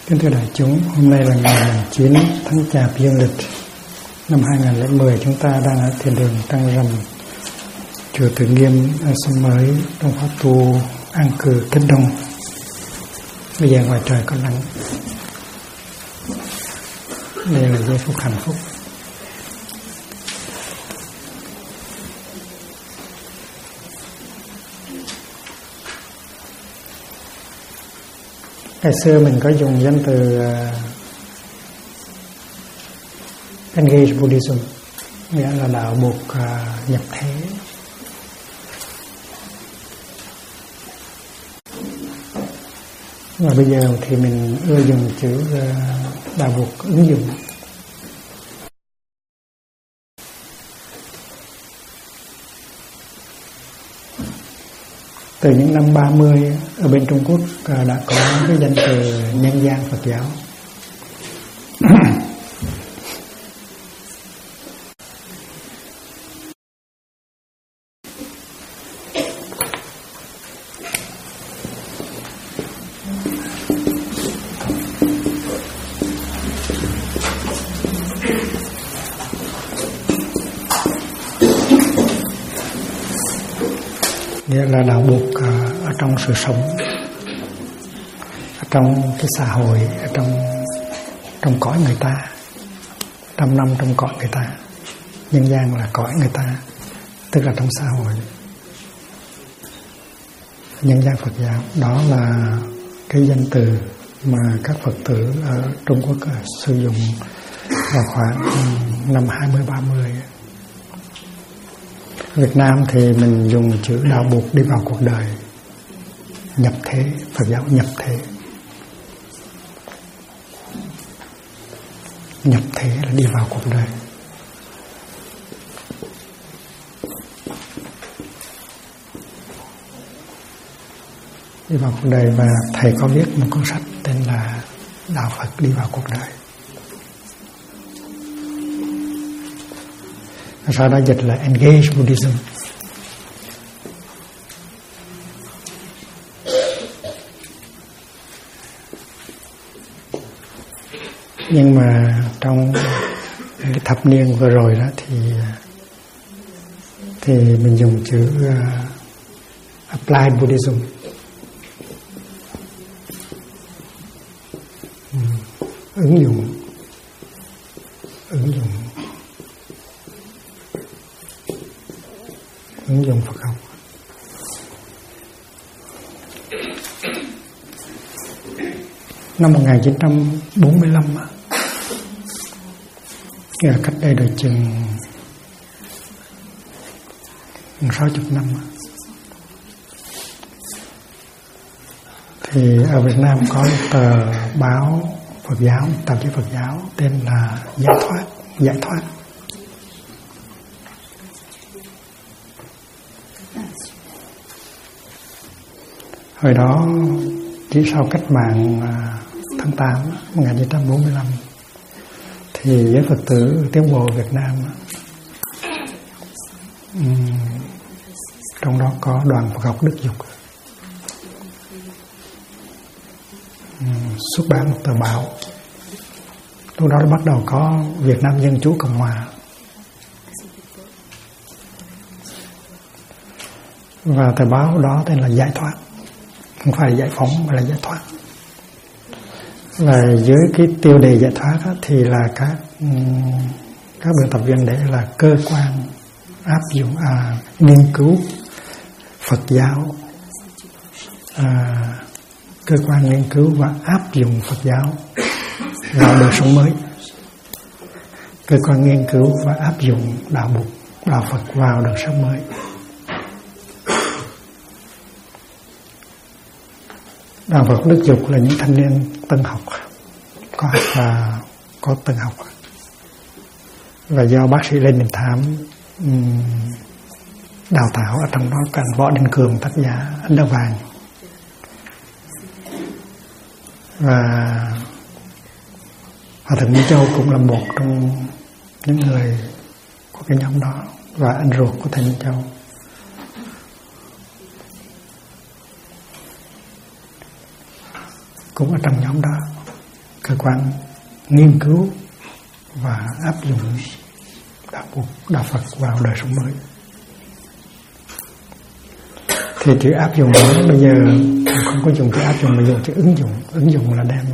Kính thưa đại chúng, hôm nay là ngày 9 tháng Chạp dương lịch năm 2010. Chúng ta đang ở thiền đường Trăng Rằm, chùa Từ Nghiêm, xóm mới, trong khóa tu An Cư, Kết Đông. Bây giờ ngoài trời có nắng. Đây là giây phút hạnh phúc. Ngày xưa mình có dùng danh từ Engage Buddhism, nghĩa là đạo buộc nhập thế. Và bây giờ thì mình ưa dùng chữ đạo buộc ứng dụng. Từ những năm 30 ở bên Trung Quốc đã có cái danh từ nhân gian Phật giáo. Nghĩa là đạo buộc ở trong sự sống, ở trong cái xã hội, ở trong cõi người ta, trăm năm trong cõi người ta. Nhân gian là cõi người ta, tức là trong xã hội. Nhân gian Phật giáo, đó là cái danh từ mà các Phật tử ở Trung Quốc sử dụng vào khoảng năm 20-30. Việt Nam thì mình dùng chữ đạo buộc đi vào cuộc đời, nhập thế, Phật giáo nhập thế. Nhập thế là đi vào cuộc đời. Đi vào cuộc đời, và thầy có viết một cuốn sách tên là Đạo Phật đi vào cuộc đời. Sau đó dịch là Engage Buddhism. Nhưng mà trong cái thập niên vừa rồi đó thì mình dùng chữ Applied Buddhism. Ứng dụng Phật học. Năm 1945, nghĩa là cách đây được chừng 60 năm, thì ở Việt Nam có một tờ báo Phật giáo, tạp chí Phật giáo tên là Giải Thoát. Hồi đó chỉ sau cách mạng tháng 8 1945 thì giới Phật tử tiến bộ Việt Nam, trong đó có đoàn Phật học Đức Dục, xuất bản một tờ báo. Lúc đó bắt đầu có Việt Nam Dân Chủ Cộng Hòa, và tờ báo đó tên là Giải Thoát, không phải giải phóng mà là giải thoát. Và dưới cái tiêu đề giải thoát đó, thì là các biên tập viên đấy là cơ quan áp dụng nghiên cứu Phật giáo, cơ quan nghiên cứu và áp dụng Phật giáo vào đời sống mới, cơ quan nghiên cứu và áp dụng đạo Phật vào đời sống mới. Đạo Phật Đức Dục là những thanh niên tân học, có học và có tân học, và do bác sĩ Lê Đình Thám đào tạo. Ở trong đó có anh Võ Đình Cường, tác giả Ấn Đá Vàng, và Hòa Thượng Minh Châu cũng là một trong những người của cái nhóm đó, và anh ruột của thầy Minh Châu. cũng ở trong nhóm đó. cơ quan nghiên cứu và áp dụng đạo Phật vào đời sống mới. Thì chữ áp dụng đó bây giờ không có dùng chữ áp dụng mà dùng chữ ứng dụng. Ứng dụng là đem.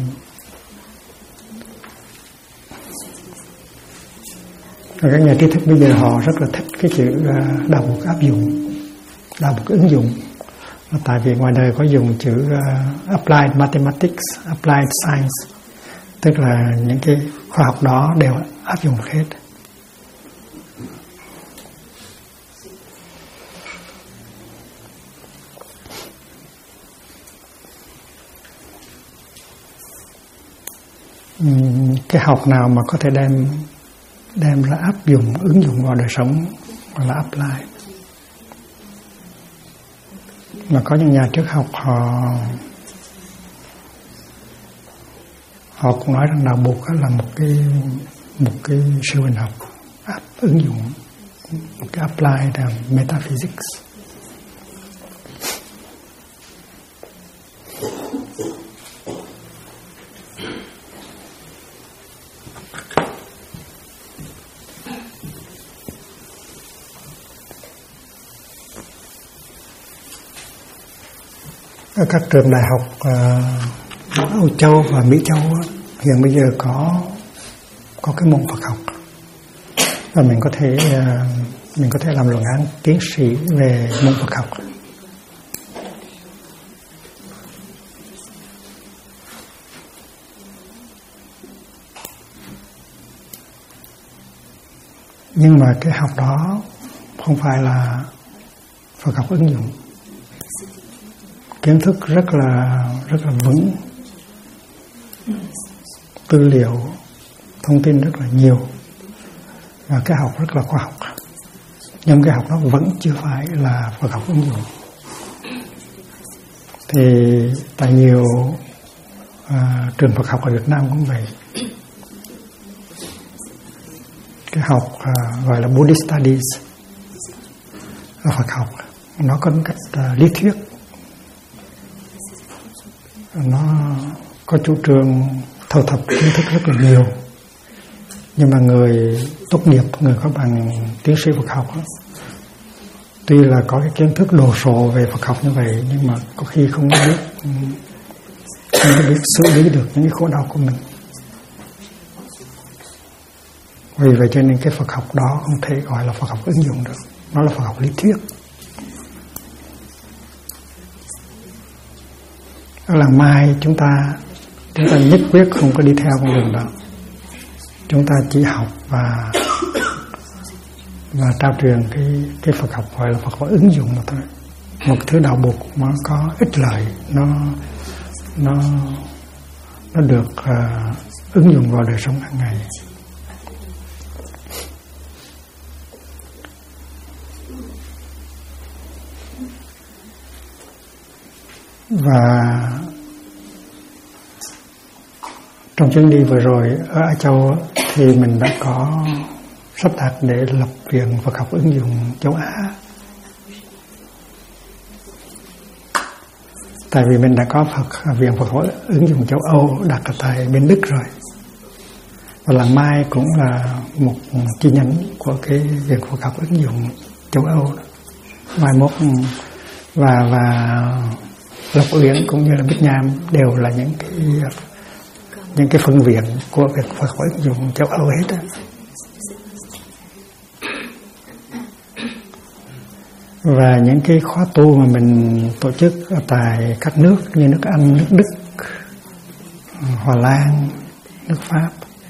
Và các nhà trí thức bây giờ họ rất là thích cái chữ đạo Phật áp dụng, đạo Phật ứng dụng. Tại vì ngoài đời có dùng chữ applied mathematics, applied science, tức là những cái khoa học đó đều áp dụng hết. Cái học nào mà có thể đem ra áp dụng, ứng dụng vào đời sống gọi là apply. Mà có những nhà triết học họ cũng nói rằng đạo Bụt là một cái siêu hình học ứng dụng, một cái apply là metaphysics. Ở các trường đại học Âu Châu và Mỹ Châu hiện bây giờ có cái môn Phật học, và mình có thể làm luận án tiến sĩ về môn Phật học. Nhưng mà cái học đó không phải là Phật học ứng dụng. Kiến thức rất là vững, tư liệu, thông tin rất là nhiều, và cái học rất là khoa học. Nhưng cái học đó vẫn chưa phải là Phật học ứng dụng. Thì tại nhiều trường Phật học ở Việt Nam cũng vậy. Cái học gọi là Buddhist Studies là Phật học, nó có cách lý thuyết. Nó có chủ trương thâu thập kiến thức rất là nhiều. Nhưng mà người tốt nghiệp, người có bằng tiến sĩ Phật học đó, tuy là có cái kiến thức đồ sộ về Phật học như vậy, nhưng mà có khi không biết xử lý được những cái khổ đau của mình. Vì vậy cho nên cái Phật học đó không thể gọi là Phật học ứng dụng được. Nó là Phật học lý thuyết. Đó là mai chúng ta nhất quyết không có đi theo con đường đó. Chúng ta chỉ học và trao truyền cái Phật học gọi là Phật học ứng dụng mà thôi. Một thứ đạo Bụt mà có ích lợi, nó được ứng dụng vào đời sống hàng ngày. Và trong chuyến đi vừa rồi ở Á Châu thì mình đã có sắp đặt để lập viện Phật học ứng dụng châu Á. Tại vì mình đã có viện Phật học ứng dụng châu Âu đặt ở tại bên Đức rồi. Và lần mai cũng là một chi nhánh của cái viện Phật học ứng dụng châu Âu. Mai mốt và Lộc Uyển cũng như là Bích Nham đều là những cái phân viện của việc Phật học ứng dụng châu Âu hết á. Và những cái khóa tu mà mình tổ chức ở tại các nước như nước Anh, nước Đức, Hà Lan, nước Pháp,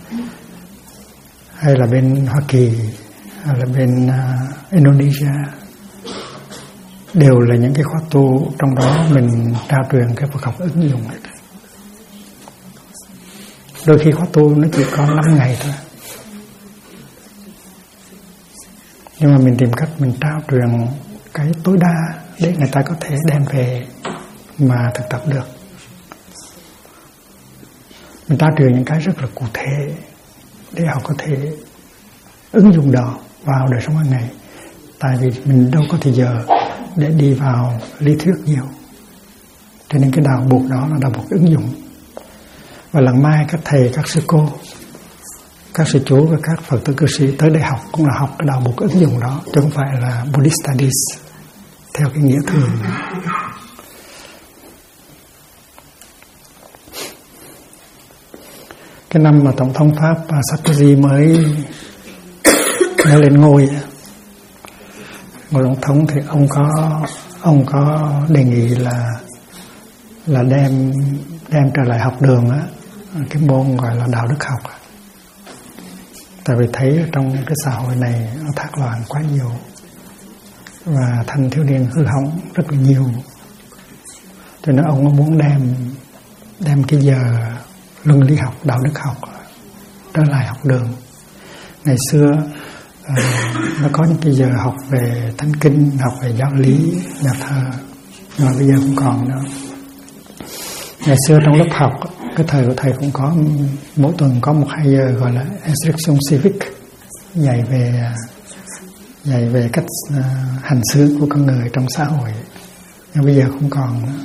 hay là bên Hoa Kỳ, hay là bên Indonesia, đều là những cái khóa tu trong đó mình trao truyền cái Phật học ứng dụng hết. Đôi khi khóa tu nó chỉ có 5 ngày thôi, nhưng mà mình tìm cách mình trao truyền cái tối đa để người ta có thể đem về mà thực tập được. Mình trao truyền những cái rất là cụ thể để họ có thể ứng dụng đó vào đời sống hàng ngày. Tại vì mình đâu có thời giờ để đi vào lý thuyết nhiều, cho nên cái đạo Bụt đó là đạo Bụt ứng dụng. Và lần mai các thầy, các sư cô, các sư chú và các Phật tử cư sĩ tới đây học cũng là học cái đạo Bụt ứng dụng đó, chứ không phải là Buddhist Studies theo cái nghĩa thường. Cái năm mà Tổng thống Pháp Sarkozy mới lên ngôi tổng thống thì ông có đề nghị là đem trở lại học đường á, cái môn gọi là đạo đức học. Tại vì thấy trong cái xã hội này nó thác loạn quá nhiều và thanh thiếu niên hư hỏng rất là nhiều, cho nên ông muốn đem cái giờ luân lý học, đạo đức học trở lại học đường. Ngày xưa nó có những cái giờ học về thánh kinh, học về giáo lý, nhà thờ, nhưng mà bây giờ không còn nữa. Ngày xưa trong lớp học, cái thời của thầy cũng có mỗi tuần có 1-2 giờ gọi là instruction civic, dạy về cách hành xử của con người trong xã hội, nhưng bây giờ không còn nữa.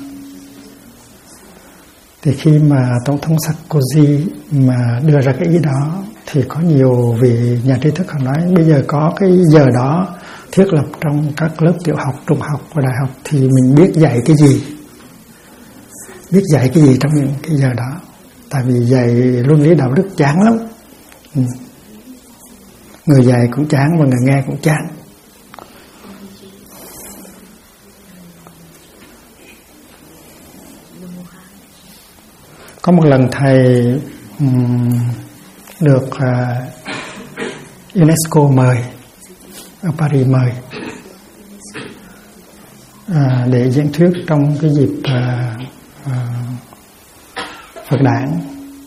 Thì khi mà Tổng thống Sarkozy mà đưa ra cái ý đó thì có nhiều vị nhà trí thức họ nói bây giờ có cái giờ đó thiết lập trong các lớp tiểu học, trung học và đại học thì mình biết dạy cái gì, trong những cái giờ đó. Tại vì dạy luân lý đạo đức chán lắm, người dạy cũng chán và người nghe cũng chán. Có một lần thầy được UNESCO mời, ở Paris mời để diễn thuyết trong cái dịp Phật đản.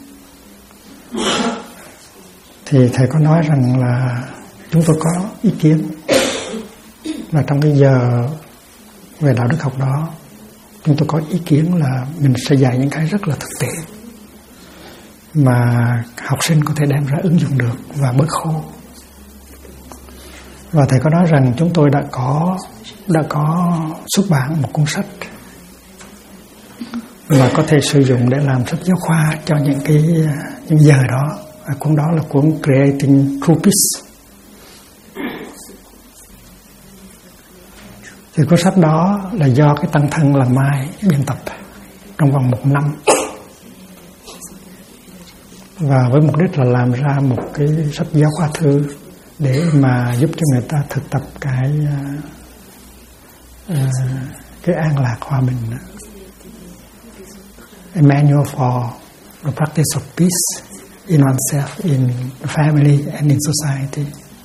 Thì thầy có nói rằng là chúng tôi có ý kiến và trong cái giờ về đạo đức học đó chúng tôi có ý kiến là mình sẽ dạy những cái rất là thực tế mà học sinh có thể đem ra ứng dụng được và bớt khô. Và thầy có nói rằng chúng tôi đã có xuất bản một cuốn sách mà có thể sử dụng để làm sách giáo khoa cho những giờ đó. Cuốn đó là cuốn Creating True Peace. Thì cuốn sách đó là do cái tăng thân là Mai biên tập trong vòng 1 năm, và với mục đích là làm ra một cái sách giáo khoa thư để mà giúp cho người ta thực tập cái an lạc hòa bình. A manual for the practice of peace in oneself, in the family and in society.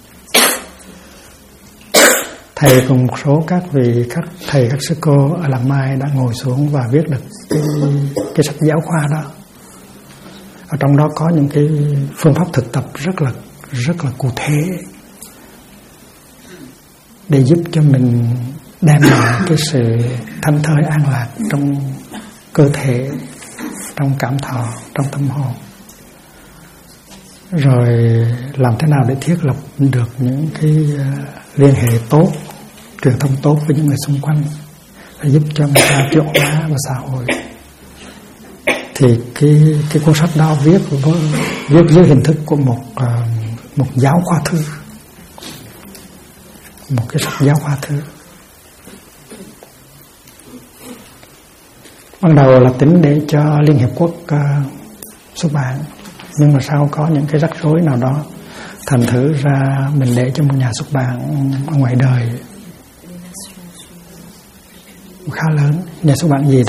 Thầy cùng một số các thầy các sư cô ở Làng Mai đã ngồi xuống và viết được cái sách giáo khoa đó. Ở trong đó có những cái phương pháp thực tập rất là cụ thể để giúp cho mình đem lại cái sự thanh thơi an lạc trong cơ thể, trong cảm thọ, trong tâm hồn. Rồi làm thế nào để thiết lập được những cái liên hệ tốt, truyền thông tốt với những người xung quanh để giúp cho người ta chuyển hóa vào xã hội. Thì cái cuốn sách đó viết dưới hình thức của một giáo khoa thư, một cái sách giáo khoa thư. Ban đầu là tính để cho Liên Hiệp Quốc xuất bản, nhưng mà sau có những cái rắc rối nào đó, thành thử ra mình để cho một nhà xuất bản ở ngoài đời khá lớn. Nhà xuất bản gì đó?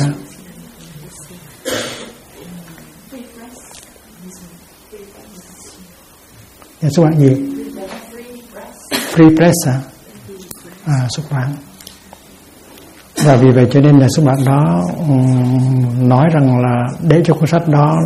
Nhà xuất bản gì? Free Press xuất bản. Và vì vậy cho nên nhà xuất bản đó nói rằng là để cho cuốn sách đó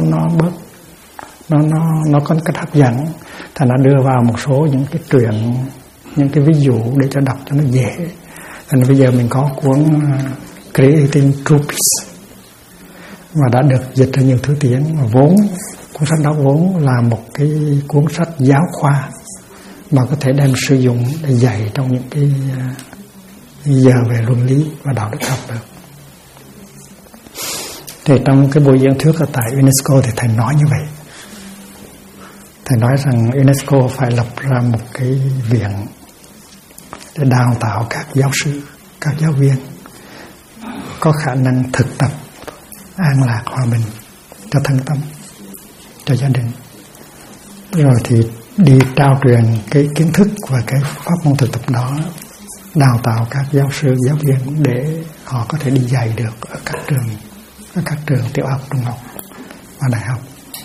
nó có cách hấp dẫn, thành đã đưa vào một số những cái truyện, những cái ví dụ để cho đọc cho nó dễ. Thành bây giờ mình có cuốn Creating True Peace và đã được dịch ra nhiều thứ tiếng, và cuốn sách đó vốn là một cái cuốn sách giáo khoa mà có thể đem sử dụng để dạy trong những cái giờ về luân lý và đạo đức học được. Thì trong cái buổi diễn thuyết ở tại UNESCO thì thầy nói như vậy. Thầy nói rằng UNESCO phải lập ra một cái viện để đào tạo các giáo sư, các giáo viên có khả năng thực tập an lạc hòa bình cho thân tâm, cho gia đình, rồi thì đi trao truyền cái kiến thức và cái pháp môn thực tập đó, đào tạo các giáo sư, giáo viên để họ có thể đi dạy được ở các trường tiểu học, trung học và đại học.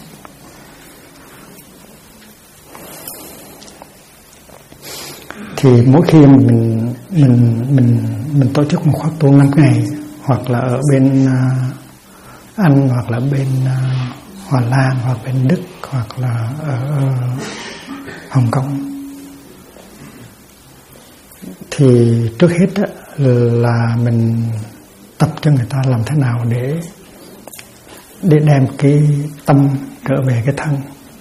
Thì mỗi khi mình tổ chức một khóa tu 5 ngày, hoặc là ở bên Anh, hoặc là bên Hoa Lan, hoặc bên Đức, hoặc là ở Hồng Kông, thì trước hết là mình tập cho người ta làm thế nào để đem cái tâm trở về cái thân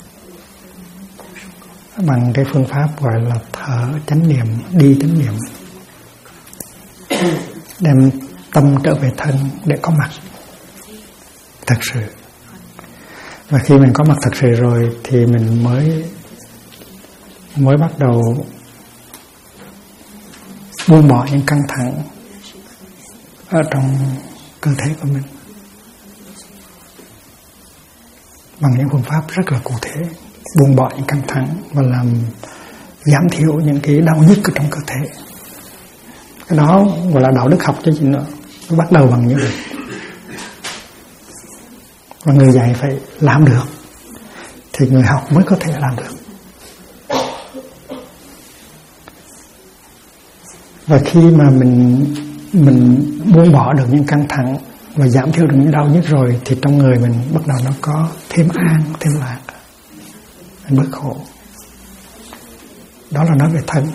bằng cái phương pháp gọi là thở chánh niệm, đi chánh niệm, đem tâm trở về thân để có mặt thật sự. Và khi mình có mặt thật sự rồi thì mình mới bắt đầu buông bỏ những căng thẳng ở trong cơ thể của mình bằng những phương pháp rất là cụ thể, buông bỏ những căng thẳng và làm giảm thiểu những cái đau nhức ở trong cơ thể. Cái đó gọi là đạo đức học chứ gì nữa. Nó bắt đầu bằng như vậy. Và người dạy phải làm được thì người học mới có thể làm được. Và khi mà mình buông bỏ được những căng thẳng và giảm thiểu được những đau nhức rồi thì trong người mình bắt đầu nó có thêm an, thêm lạc, mình bớt khổ. Đó là nói về thân.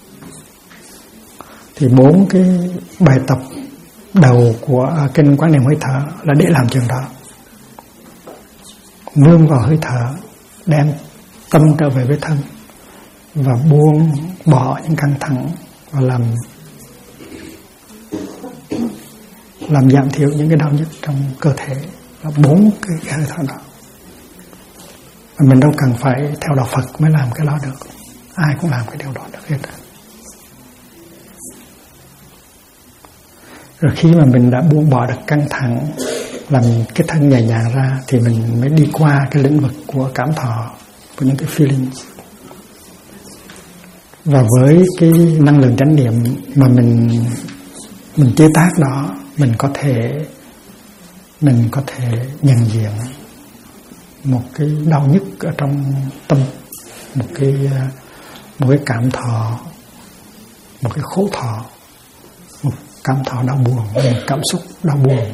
Thì 4 cái bài tập đầu của kinh Quán Niệm hơi thở là để làm chuyện đó. Nương vào hơi thở, đem tâm trở về với thân và buông bỏ những căng thẳng và làm giảm thiểu những cái đau nhức trong cơ thể. Là 4 cái hơi thở đó. Và mình đâu cần phải theo đạo Phật mới làm cái đó được. Ai cũng làm cái điều đó được hết. Rồi khi mà mình đã buông bỏ được căng thẳng, làm cái thân nhẹ nhàng ra thì mình mới đi qua cái lĩnh vực của cảm thọ, của những cái feeling. Và với cái năng lượng chánh niệm mà mình chế tác đó, mình có thể nhận diện một cái đau nhức ở trong tâm, một cái cảm thọ, một cái khổ thọ, một cảm thọ đau buồn, một cảm xúc đau buồn.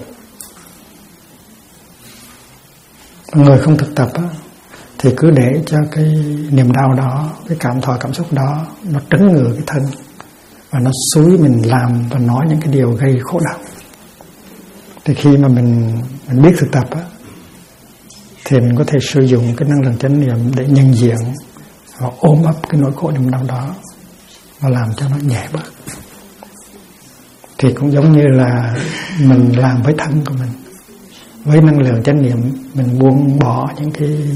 Người không thực tập á, thì cứ để cho cái niềm đau đó, cái cảm thọ, cảm xúc đó nó trấn ngừa cái thân và nó xúi mình làm và nói những cái điều gây khổ đau. Thì khi mà mình biết thực tập á, thì mình có thể sử dụng cái năng lượng chánh niệm để nhận diện và ôm ấp cái nỗi khổ niềm đau đó và làm cho nó nhẹ bớt. Thì cũng giống như là mình làm với thân của mình, với năng lượng chánh niệm mình buông bỏ những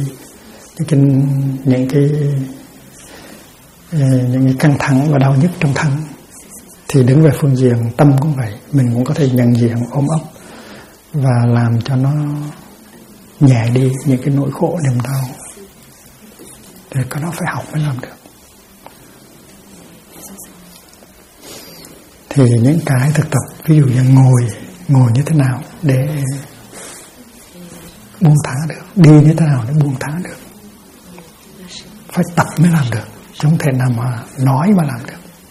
cái căng thẳng và đau nhức trong thân. Thì đứng về phương diện tâm cũng vậy, mình cũng có thể nhận diện, ôm ấp và làm cho nó nhẹ đi những cái nỗi khổ niềm đau. Thì cái đó phải học mới làm được. Thì những cái thực tập, ví dụ như ngồi như thế nào để buông thả được, đi như thế nào để buông thả được, phải tập mới làm được, chứ không thể nào mà nói mà làm được.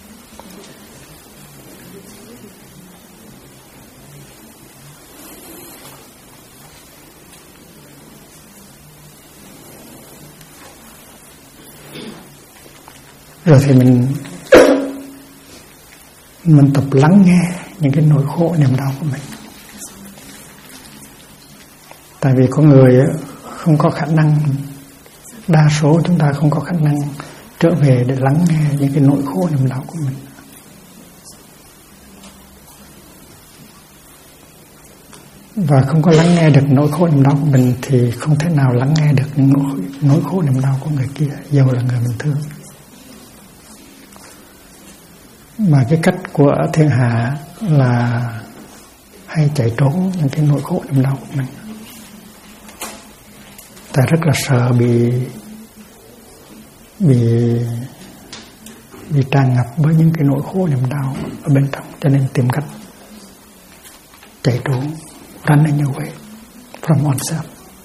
Rồi thì mình tập lắng nghe những cái nỗi khổ niềm đau của mình. Tại vì con người không có khả năng, đa số chúng ta không có khả năng trở về để lắng nghe những cái nỗi khổ niềm đau của mình. và không có lắng nghe được nỗi khổ niềm đau của mình thì không thể nào lắng nghe được những nỗi khổ niềm đau của người kia, dầu là người mình thương. Mà cái cách của thiên hạ là hay chạy trốn những cái nỗi khổ niềm đau của mình. Ta rất là sợ bị tràn ngập với những cái nỗi khổ niềm đau ở bên trong, cho nên tìm cách chạy trốn, running away from oneself.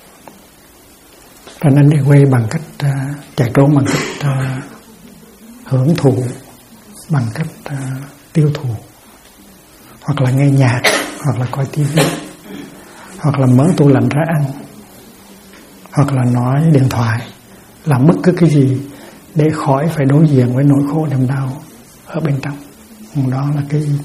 Running away bằng cách chạy trốn, bằng cách hưởng thụ, bằng cách tiêu thụ, hoặc là nghe nhạc, hoặc là coi tivi, hoặc là mở tủ lạnh ra ăn, hoặc là nói điện thoại, làm bất cứ cái gì để khỏi phải đối diện với nỗi khổ niềm đau ở bên trong. Đó là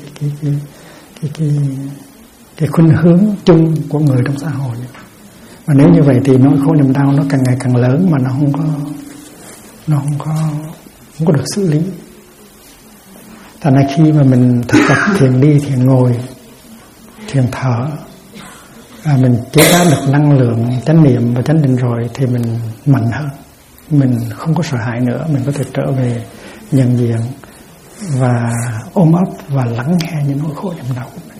cái khuynh hướng chung của người trong xã hội. Và nếu như vậy thì nỗi khổ niềm đau nó càng ngày càng lớn mà nó không có được xử lý. Thành ra khi mà mình thực tập thiền đi, thiền ngồi, thiền thở, mình chế ra được năng lượng chánh niệm và chánh định rồi thì mình mạnh hơn, mình không có sợ hãi nữa, mình có thể trở về nhận diện và ôm ấp và lắng nghe những nỗi khổ niềm đau của mình.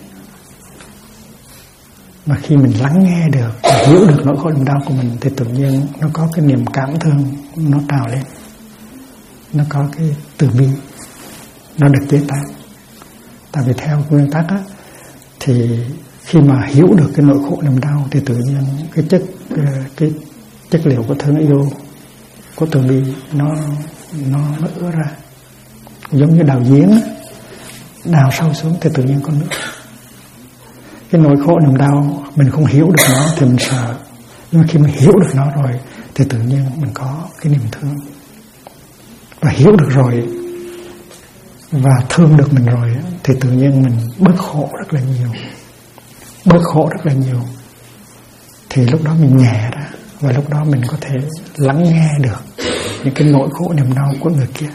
Và khi mình lắng nghe được, hiểu được nỗi khổ niềm đau của mình thì tự nhiên nó có cái niềm cảm thương nó trào lên, nó có cái từ bi, nó được chế tác. Tại vì theo nguyên tắc á, thì khi mà hiểu được cái nỗi khổ niềm đau thì tự nhiên cái chất liệu của thương yêu, của từ bi nó ứa ra, giống như đào giếng, đào sâu xuống thì tự nhiên có nước. Cái nỗi khổ niềm đau mình không hiểu được nó thì mình sợ, nhưng mà khi mình hiểu được nó rồi thì tự nhiên mình có cái niềm thương, và hiểu được rồi và thương được mình rồi thì tự nhiên mình bớt khổ rất là nhiều, bớt khổ rất là nhiều. Thì lúc đó mình nhẹ ra, và lúc đó mình có thể lắng nghe được những cái nỗi khổ niềm đau của người kia.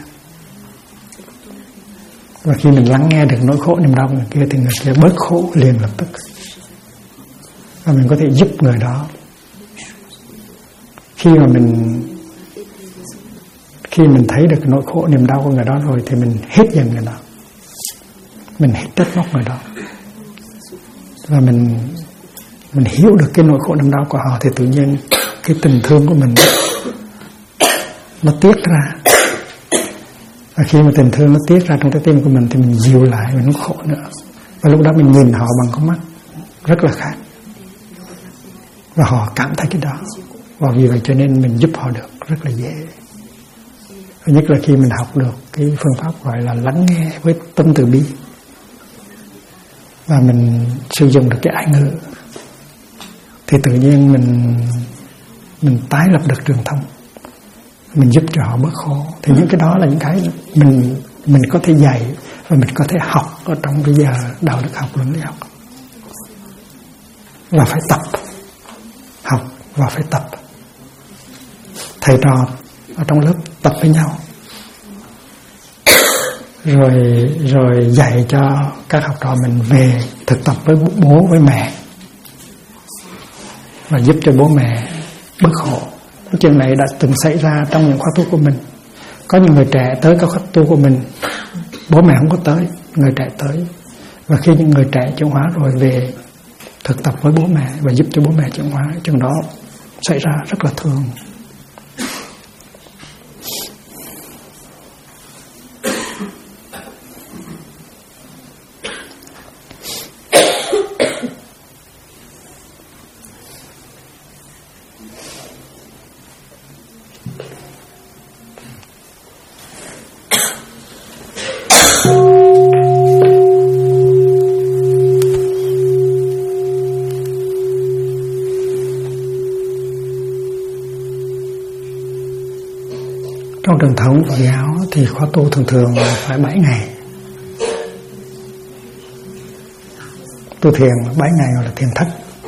Và khi mình lắng nghe được nỗi khổ niềm đau của người kia thì người kia bớt khổ liền lập tức, và mình có thể giúp người đó. Khi mình thấy được nỗi khổ niềm đau của người đó rồi thì mình hết giận người đó, mình hết trách móc người đó, và mình hiểu được cái nỗi khổ niềm đau của họ thì tự nhiên cái tình thương của mình nó tiết ra. Và khi mà tình thương nó tiết ra trong trái tim của mình thì mình dịu lại, mình không khổ nữa. Và lúc đó mình nhìn họ bằng con mắt rất là khác, và họ cảm thấy cái đó. Và vì vậy cho nên mình giúp họ được rất là dễ. Nhất là khi mình học được cái phương pháp gọi là lắng nghe với tâm từ bi, và mình sử dụng được cái ái ngữ, thì tự nhiên mình tái lập được truyền thông, mình giúp cho họ bớt khổ. Thì những cái đó là những cái mình có thể dạy và mình có thể học ở trong bây giờ đạo đức học, luận lý học. Và phải tập, học và phải tập. Thầy trò ở trong lớp tập với nhau, rồi dạy cho các học trò mình về thực tập với bố với mẹ, và giúp cho bố mẹ bớt khổ. Cái chuyện này đã từng xảy ra trong những khóa tu của mình. Có những người trẻ tới các khóa tu của mình, bố mẹ không có tới, người trẻ tới. Và khi những người trẻ chuyển hóa rồi về thực tập với bố mẹ và giúp cho bố mẹ chuyển hóa, chuyện đó xảy ra rất là thường. Trong truyền thống Phật giáo thì khóa tu thường phải 7 ngày. Tu thiền 7 ngày gọi là thiền thất.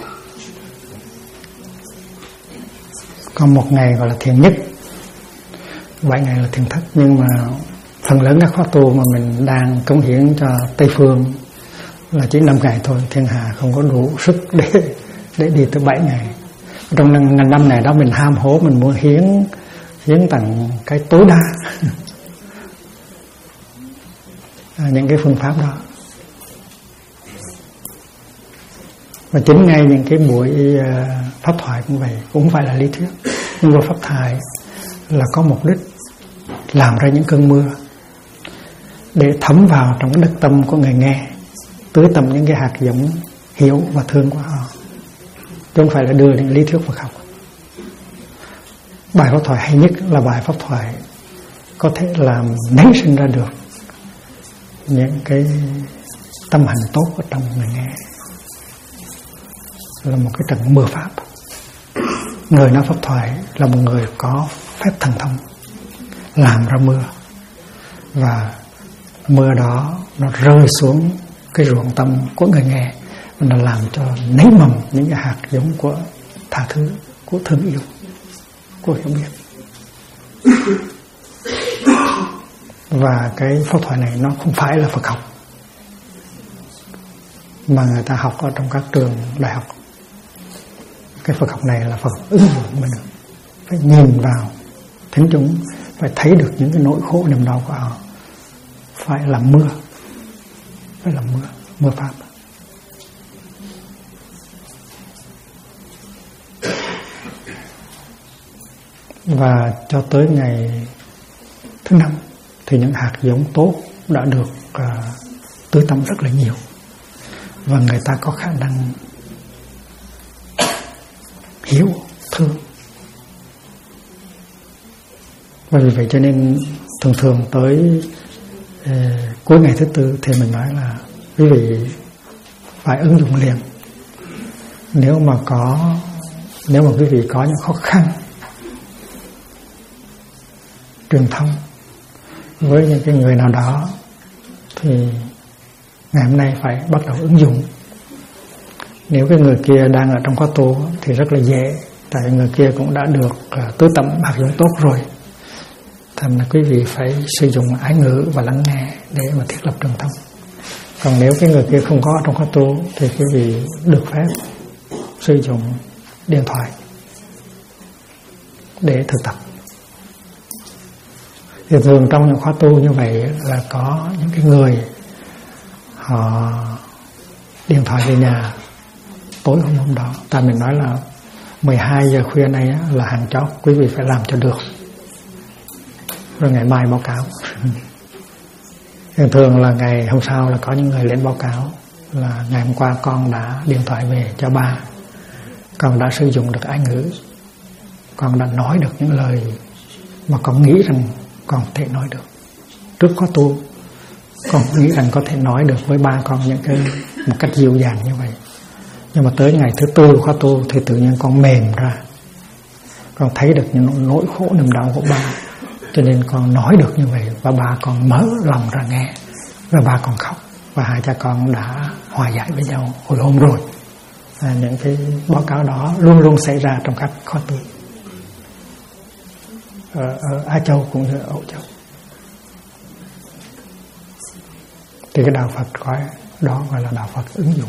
Còn 1 ngày gọi là thiền nhất. 7 ngày là thiền thất. Nhưng mà phần lớn các khóa tu mà mình đang cống hiến cho Tây Phương là chỉ 5 ngày thôi, thiên hạ không có đủ sức để đi tới 7 ngày. Trong 5 ngày đó mình ham hố, mình muốn hiến tặng cái tối đa những cái phương pháp đó. Và chính ngay những cái buổi pháp thoại cũng vậy, cũng không phải là lý thuyết, nhưng mà pháp thoại là có mục đích làm ra những cơn mưa để thấm vào trong cái đất tâm của người nghe, tưới tầm những cái hạt giống hiểu và thương của họ, chứ không phải là đưa những lý thuyết Phật học. Bài pháp thoại hay nhất là bài pháp thoại có thể làm nảy sinh ra được những cái tâm hành tốt ở trong người nghe, là một cái trận mưa pháp. Người nói pháp thoại là một người có phép thần thông làm ra mưa, và mưa đó nó rơi xuống cái ruộng tâm của người nghe, và nó làm cho nảy mầm những cái hạt giống của tha thứ, của thương yêu, của hiểu biết. Và cái pháp thoại này nó không phải là Phật học mà người ta học ở trong các trường đại học. Cái Phật học này là Phật ứng dụng mình, phải nhìn vào thính chúng, phải thấy được những cái nỗi khổ niềm đau của họ, phải làm mưa, phải làm mưa pháp. Và cho tới ngày thứ 5 thì những hạt giống tốt đã được tưới tắm rất là nhiều, và người ta có khả năng hiểu, thương. Và vì vậy cho nên thường tới cuối ngày thứ 4 thì mình nói là quý vị phải ứng dụng liền. Nếu mà quý vị có những khó khăn truyền thông với những cái người nào đó thì ngày hôm nay phải bắt đầu ứng dụng. Nếu cái người kia đang ở trong khóa tu thì rất là dễ, tại vì người kia cũng đã được tưới tẩm hạt giống tốt rồi. Thành là quý vị phải sử dụng ái ngữ và lắng nghe để mà thiết lập truyền thông. Còn nếu cái người kia không có trong khóa tu thì quý vị được phép sử dụng điện thoại để thực tập. Thì thường trong những khóa tu như vậy là có những cái người họ điện thoại về nhà tối hôm đó. Ta mình nói là 12 giờ khuya nay là hàng chót, quý vị phải làm cho được, rồi ngày mai báo cáo. Thường là ngày hôm sau là có những người lên báo cáo là ngày hôm qua con đã điện thoại về cho ba, con đã sử dụng được ái ngữ, con đã nói được những lời mà con nghĩ rằng con có thể nói được. Trước khóa tu con nghĩ rằng có thể nói được với ba con những cái một cách dịu dàng như vậy, nhưng mà tới ngày thứ 4 khóa tu thì tự nhiên con mềm ra, con thấy được những nỗi khổ niềm đau của ba, cho nên con nói được như vậy, và ba con mở lòng ra nghe, và ba con khóc, và hai cha con đã hòa giải với nhau hồi hôm rồi. Những cái báo cáo đó luôn luôn xảy ra trong các khóa tu ở Á Châu cũng như ở Âu Châu. Thì cái đạo Phật gọi đó gọi là đạo Phật ứng dụng.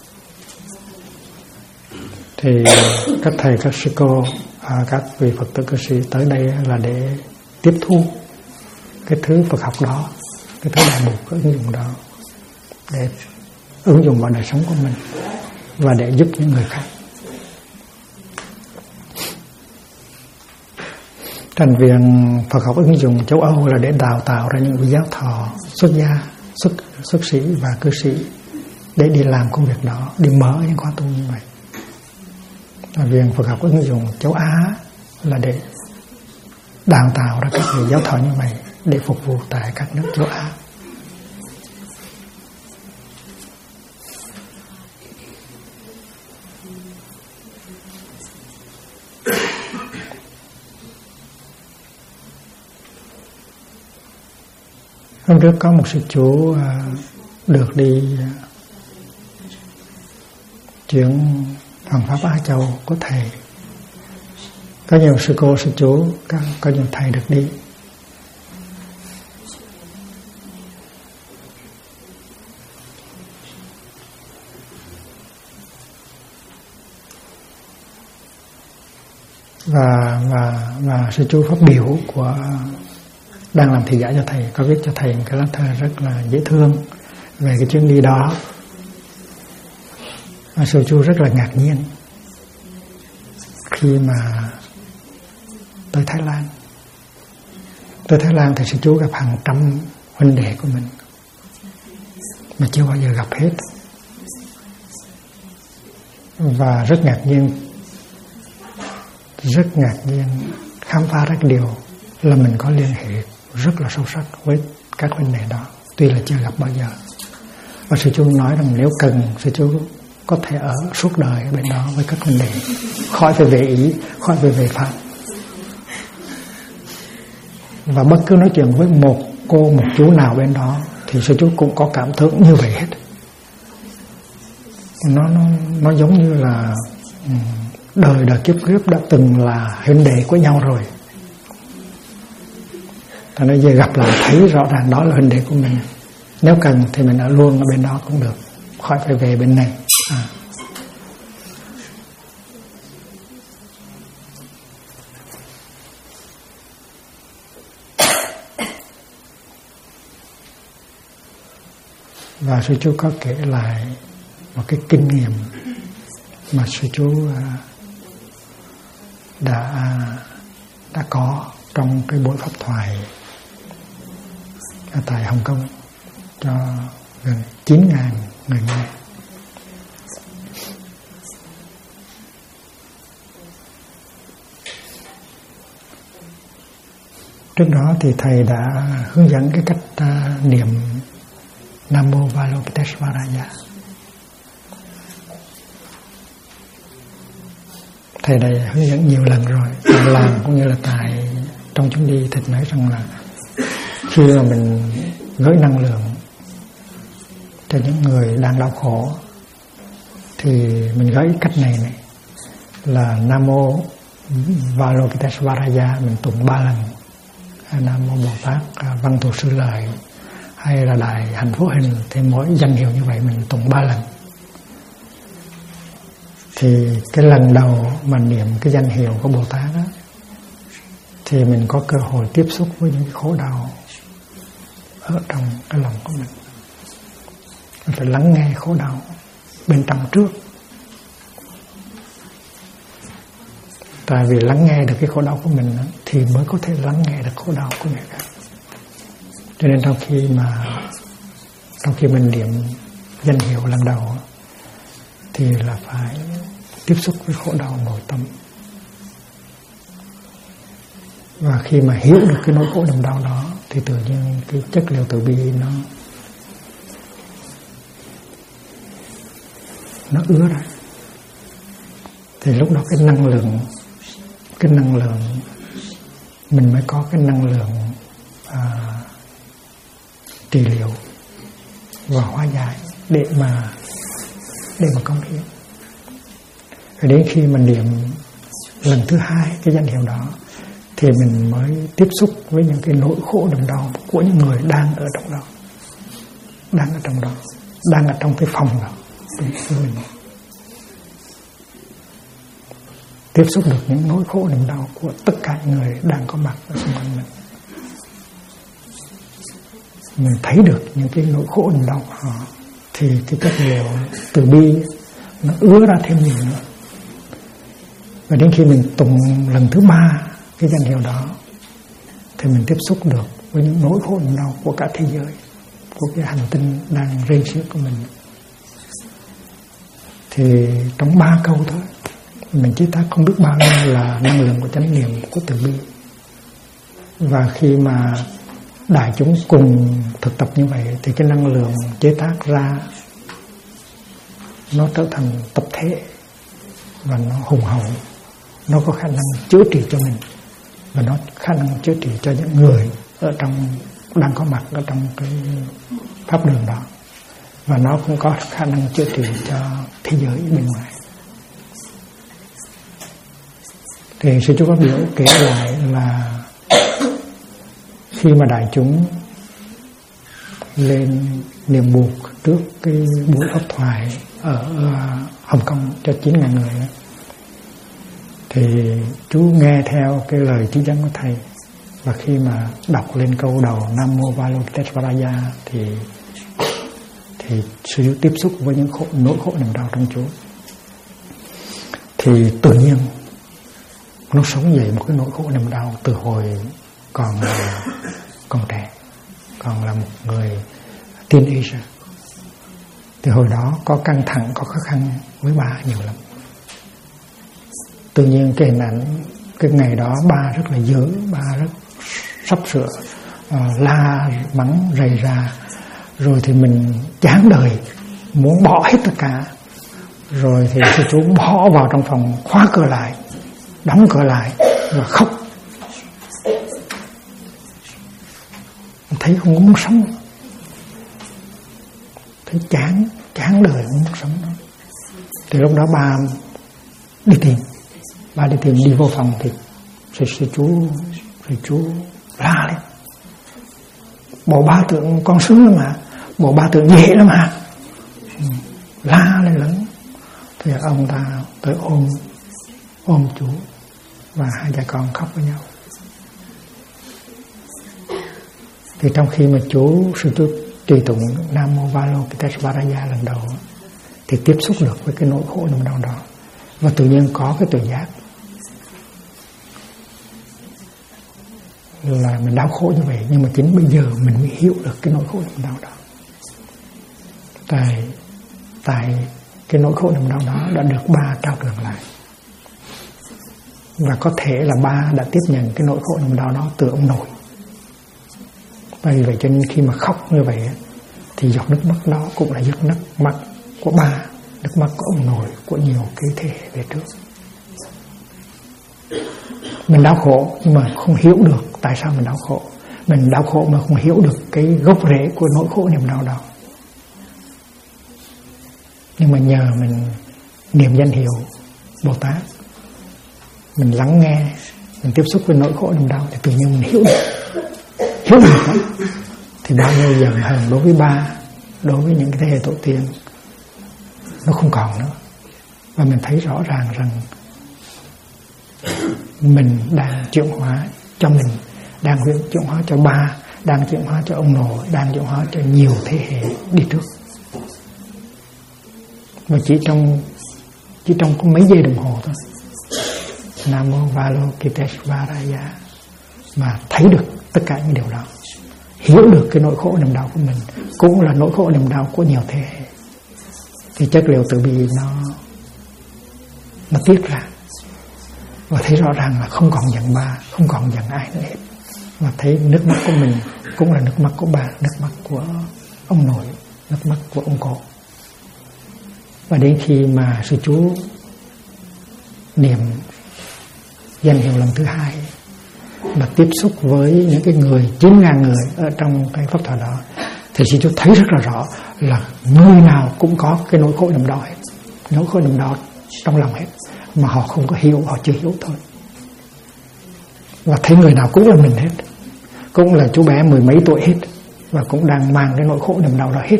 Thì các thầy, các sư cô, các vị Phật tử cư sĩ tới đây là để tiếp thu cái thứ Phật học đó, cái thứ đại mục, cái ứng dụng đó, để ứng dụng vào đời sống của mình và để giúp những người khác. Thành viện Phật học ứng dụng châu Âu là để đào tạo ra những vị giáo thọ xuất gia, xuất sĩ và cư sĩ để đi làm công việc đó, đi mở những khóa tu như vậy. Viện Phật học ứng dụng châu Á là để đào tạo ra các vị giáo thọ như vậy để phục vụ tại các nước châu Á. Hôm trước có một sư chú được đi chuyển Hoàng Pháp Á Châu của thầy. Có nhiều sư cô, sư chú, có nhiều thầy được đi. Và sư chú phát biểu của đang làm thị giả cho thầy có viết cho thầy một cái lá thơ rất là dễ thương về cái chuyến đi đó. Và sư chú rất là ngạc nhiên khi mà tới Thái Lan. Tới Thái Lan thì sư chú gặp hàng trăm huynh đệ của mình mà chưa bao giờ gặp hết, và rất ngạc nhiên khám phá ra cái điều là mình có liên hệ rất là sâu sắc với các huynh đệ đó, tuy là chưa gặp bao giờ. Và sư chú nói rằng nếu cần, sư chú có thể ở suốt đời ở bên đó với các huynh đệ, khỏi phải về Ý, khỏi phải về Pháp. Và bất cứ nói chuyện với một cô, một chú nào bên đó thì sư chú cũng có cảm tưởng như vậy hết. Nó giống như là đời kiếp đã từng là huynh đệ của nhau rồi. Thành ra giờ gặp lại thấy rõ ràng đó là huynh đệ của mình. Nếu cần thì mình ở luôn ở bên đó cũng được, khỏi phải về bên này. Và sư chú có kể lại một cái kinh nghiệm mà sư chú đã có trong cái buổi pháp thoại ở tại Hồng Kông cho gần 9.000 người nghe. Trước đó thì thầy đã hướng dẫn cái cách niệm Nam Mô Avalokiteshvaraya. Thầy đã hướng dẫn nhiều lần rồi, tại làm cũng như là tại trong chuyến đi. Thầy nói rằng là khi mà mình gửi năng lượng cho những người đang đau khổ thì mình gửi cách này là Nam Mô Avalokiteshvaraya mình tụng 3 lần, Nam Mô Bồ Tát Văn Thù Sư Lợi, hay là Đại Hạnh Phúc Hình, thì mỗi danh hiệu như vậy mình tụng 3 lần. Thì cái lần đầu mà niệm cái danh hiệu của Bồ Tát đó, thì mình có cơ hội tiếp xúc với những cái khổ đau ở trong cái lòng của mình. Mình phải lắng nghe khổ đau bên trong trước. Tại vì lắng nghe được cái khổ đau của mình thì mới có thể lắng nghe được khổ đau của người khác. Cho nên trong khi mình niệm danh hiệu lần đầu thì là phải tiếp xúc với khổ đau nội tâm. Và khi mà hiểu được cái nỗi khổ niềm đau đó thì tự nhiên cái chất liệu từ bi nó ứa ra. Thì lúc đó cái năng lượng mình mới có cái năng lượng trị liệu và hóa giải để mà công hiến. Rồi đến khi mình niệm lần thứ 2 cái danh hiệu đó thì mình mới tiếp xúc với những cái nỗi khổ niềm đau của những người đang ở trong đó, đang ở trong cái phòng đó của mình. Tiếp xúc được những nỗi khổ niềm đau của tất cả những người đang có mặt ở xung quanh mình. Mình thấy được những cái nỗi khổ niềm đau của họ thì cái chất liệu từ bi nó ứa ra thêm nhiều nữa. Và đến khi mình tụng lần thứ 3 cái danh hiệu đó thì mình tiếp xúc được với những nỗi khổ niềm đau của cả thế giới, của cái hành tinh đang rên xiết của mình. Thì trong 3 câu thôi mình chế tác không biết bao nhiêu là năng lượng của chánh niệm, của từ bi. Và khi mà đại chúng cùng thực tập như vậy thì cái năng lượng chế tác ra nó trở thành tập thể và nó hùng hậu, nó có khả năng chữa trị cho mình và nó khả năng chữa trị cho những người ở trong đang có mặt ở trong cái pháp đường đó, và nó cũng có khả năng chữa trị cho thế giới bên ngoài. Thì sư chú có biểu kể lại là khi mà đại chúng lên niệm buộc trước cái buổi pháp thoại ở Hồng Kông cho 9.000 người, Thì chú nghe theo cái lời chỉ dẫn của thầy, và khi mà đọc lên câu đầu Nam Mô Avalokiteshvaraya thì sư chú tiếp xúc với những nỗi khổ niềm đau trong chú, thì tự nhiên nó sống dậy một cái nỗi khổ niềm đau từ hồi còn trẻ, còn là một người teenager. Thì hồi đó có căng thẳng, có khó khăn với ba nhiều lắm. Tự nhiên cái hình ảnh cái ngày đó ba rất là dữ, ba rất sắp sửa la mắng rầy ra, rồi thì mình chán đời, muốn bỏ hết tất cả. Rồi thì sư chú bỏ vào trong phòng, khóa cửa lại, đóng cửa lại và khóc. Thấy không muốn sống, thấy chán đời, không muốn sống nữa. Thì lúc đó ba đi tìm, đi vô phòng thì sư chú la lên: bộ ba tượng con sướng lắm mà, bộ ba tượng dễ lắm mà. La lên lớn. Thì ông ta tới ôm chú, và hai cha con khóc với nhau. Thì trong khi mà sư chú tùy tụng Nam Mô Avalokiteshvaraya lần đầu, thì tiếp xúc được với cái nỗi khổ niềm đau đó, và tự nhiên có cái tuệ giác là mình đau khổ như vậy, nhưng mà chính bây giờ mình mới hiểu được cái nỗi khổ niềm đau đó. Tại cái nỗi khổ niềm đau đó đã được ba trao truyền lại, và có thể là ba đã tiếp nhận cái nỗi khổ niềm đau đó từ ông nội. Vì vậy cho nên khi mà khóc như vậy thì giọt nước mắt đó cũng là giọt nước mắt của ba, nước mắt của ông nội, của nhiều cái thế hệ về trước. Mình đau khổ nhưng mà không hiểu được tại sao mình đau khổ. Mình đau khổ mà không hiểu được cái gốc rễ của nỗi khổ niềm đau đó. Nhưng mà nhờ mình niệm danh hiệu Bồ Tát, mình lắng nghe, mình tiếp xúc với nỗi khổ niềm đau, thì tự nhiên mình hiểu được đó. Thì bao nhiêu giận hờn đối với ba, đối với những cái thế hệ tổ tiên nó không còn nữa. Và mình thấy rõ ràng rằng mình đang chuyển hóa cho mình, đang chuyển hóa cho ba, đang chuyển hóa cho ông nội, đang chuyển hóa cho nhiều thế hệ đi trước. Và chỉ trong có mấy giây đồng hồ thôi, Nam Mô Avalokiteshvaraya, mà thấy được tất cả những điều đó, hiểu được cái nỗi khổ niềm đau của mình, cũng là nỗi khổ niềm đau của nhiều thế hệ. Thì chất liệu từ bi nó tiết ra, và thấy rõ ràng là không còn giận ba, không còn giận ai nữa hết. Và thấy nước mắt của mình cũng là nước mắt của ba, nước mắt của ông nội, nước mắt của ông cố. Và đến khi mà sư chú niệm danh hiệu lần thứ hai, mà tiếp xúc với những cái người 9.000 người ở trong cái pháp thoại đó, thì sư chú thấy rất là rõ là người nào cũng có cái nỗi khổ niềm đau hết, nỗi khổ niềm đau trong lòng hết, mà họ không có hiểu, họ chưa hiểu thôi. Và thấy người nào cũng là mình hết, cũng là chú bé 10 mấy tuổi hết, và cũng đang mang cái nỗi khổ niềm đau đó hết.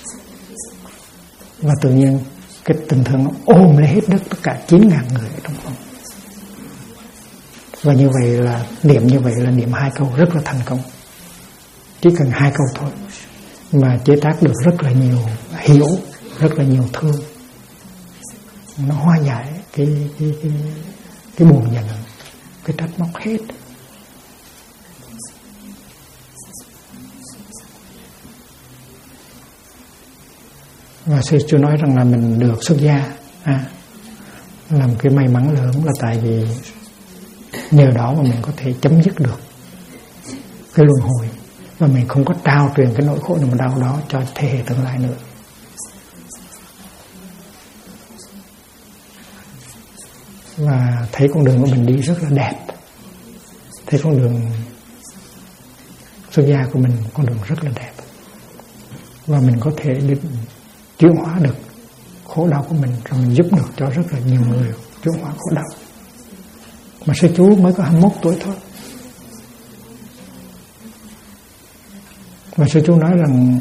Và tự nhiên cái tình thương nó ôm lấy hết tất cả 9.000 người ở trong phòng. Và như vậy là niệm 2 câu rất là thành công. Chỉ cần 2 câu thôi mà chế tác được rất là nhiều hiểu, rất là nhiều thương. Nó hóa giải cái buồn giận, cái trách móc hết. Và sư chú nói rằng là mình được xuất gia là một cái may mắn lớn, là tại vì nhờ đó mà mình có thể chấm dứt được cái luân hồi, và mình không có trao truyền cái nỗi khổ niềm đau đó cho thế hệ tương lai nữa. Và thấy con đường của mình đi rất là đẹp, thấy con đường xuất gia của mình con đường rất là đẹp, và mình có thể chuyển hóa được khổ đau của mình, rồi mình giúp được cho rất là nhiều người chuyển hóa khổ đau. Mà sư chú mới có 21 tuổi thôi. Và sư chú nói rằng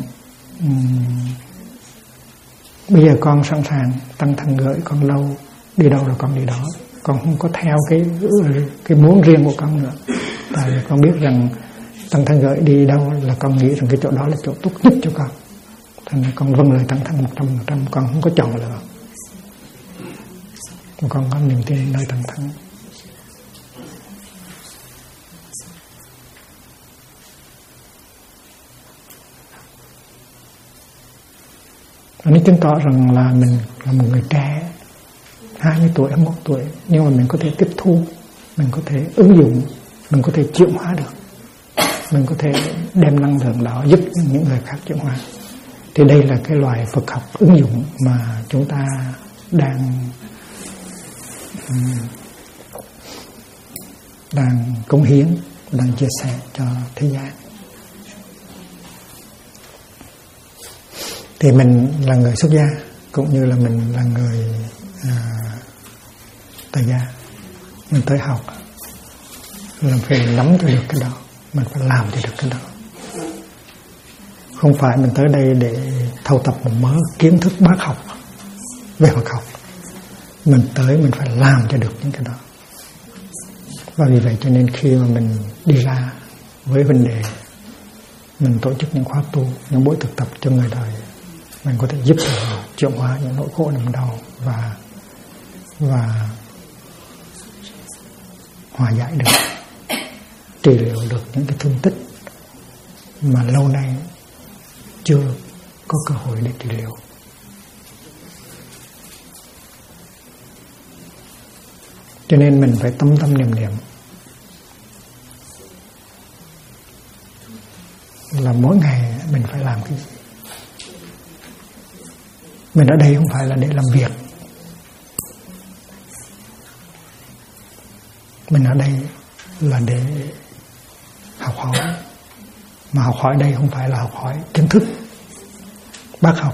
bây giờ con sẵn sàng tăng thân gửi con lâu, đi đâu là con đi đó, con không có theo cái muốn riêng của con nữa. Tại vì con biết rằng Tăng Thân gợi đi đâu là con nghĩ rằng cái chỗ đó là chỗ tốt nhất cho con. Thành ra con vâng lời Tăng Thân 100%, con không có chọn lựa. Con có niềm tin nơi Tăng Thân. Nó chứng tỏ rằng là mình là một người trẻ 20 tuổi, 21 tuổi, nhưng mà mình có thể tiếp thu, mình có thể ứng dụng, mình có thể chuyển hóa được, mình có thể đem năng lượng đó giúp những người khác chuyển hóa. Thì đây là cái loại Phật học ứng dụng mà chúng ta đang cống hiến, đang chia sẻ cho thế gian. Thì mình là người xuất gia cũng như là mình là người tại gia, mình tới học, mình phải nắm cho được cái đó, mình phải làm cho được cái đó. Không phải mình tới đây để thâu tập một mớ kiến thức bác học về Phật học. Mình tới mình phải làm cho được những cái đó. Và vì vậy cho nên khi mà mình đi ra với vấn đề, mình tổ chức những khóa tu, những buổi thực tập cho người đời, mình có thể giúp họ chuyển hóa những nỗi khổ niềm đau và hòa giải được, trị liệu được những cái thương tích mà lâu nay chưa có cơ hội để trị liệu. Cho nên mình phải tâm tâm niệm niệm là mỗi ngày mình phải làm cái gì. Mình ở đây không phải là để làm việc, mình ở đây là để học hỏi. Mà học hỏi đây không phải là học hỏi kiến thức bác học.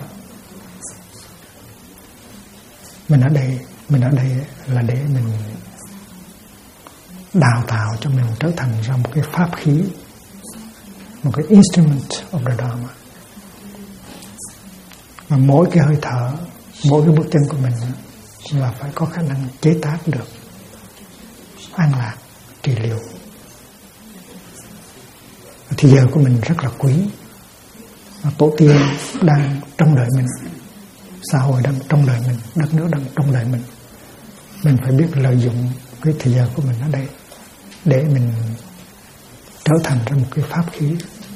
Mình ở đây là để mình đào tạo cho mình trở thành ra một cái pháp khí, một cái instrument of the Dharma. Và mỗi cái hơi thở, mỗi cái bước chân của mình là phải có khả năng chế tác được an lạc, trị liệu. Thì giờ của mình rất là quý. Và tổ tiên đang trong đợi mình, xã hội đang trong đợi mình, đất nước đang trong đợi mình. Mình phải biết lợi dụng cái thời giờ của mình ở đây để mình trở thành ra một cái pháp khí.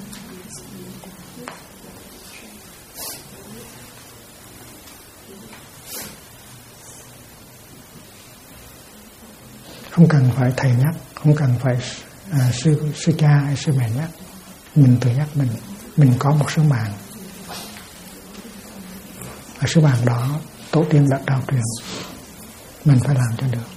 Không cần phải thầy nhắc, không cần phải sư cha hay sư mẹ nhắc. Mình tự nhắc mình có một sứ mạng. Và sứ mạng đó tổ tiên đã trao truyền, mình phải làm cho được.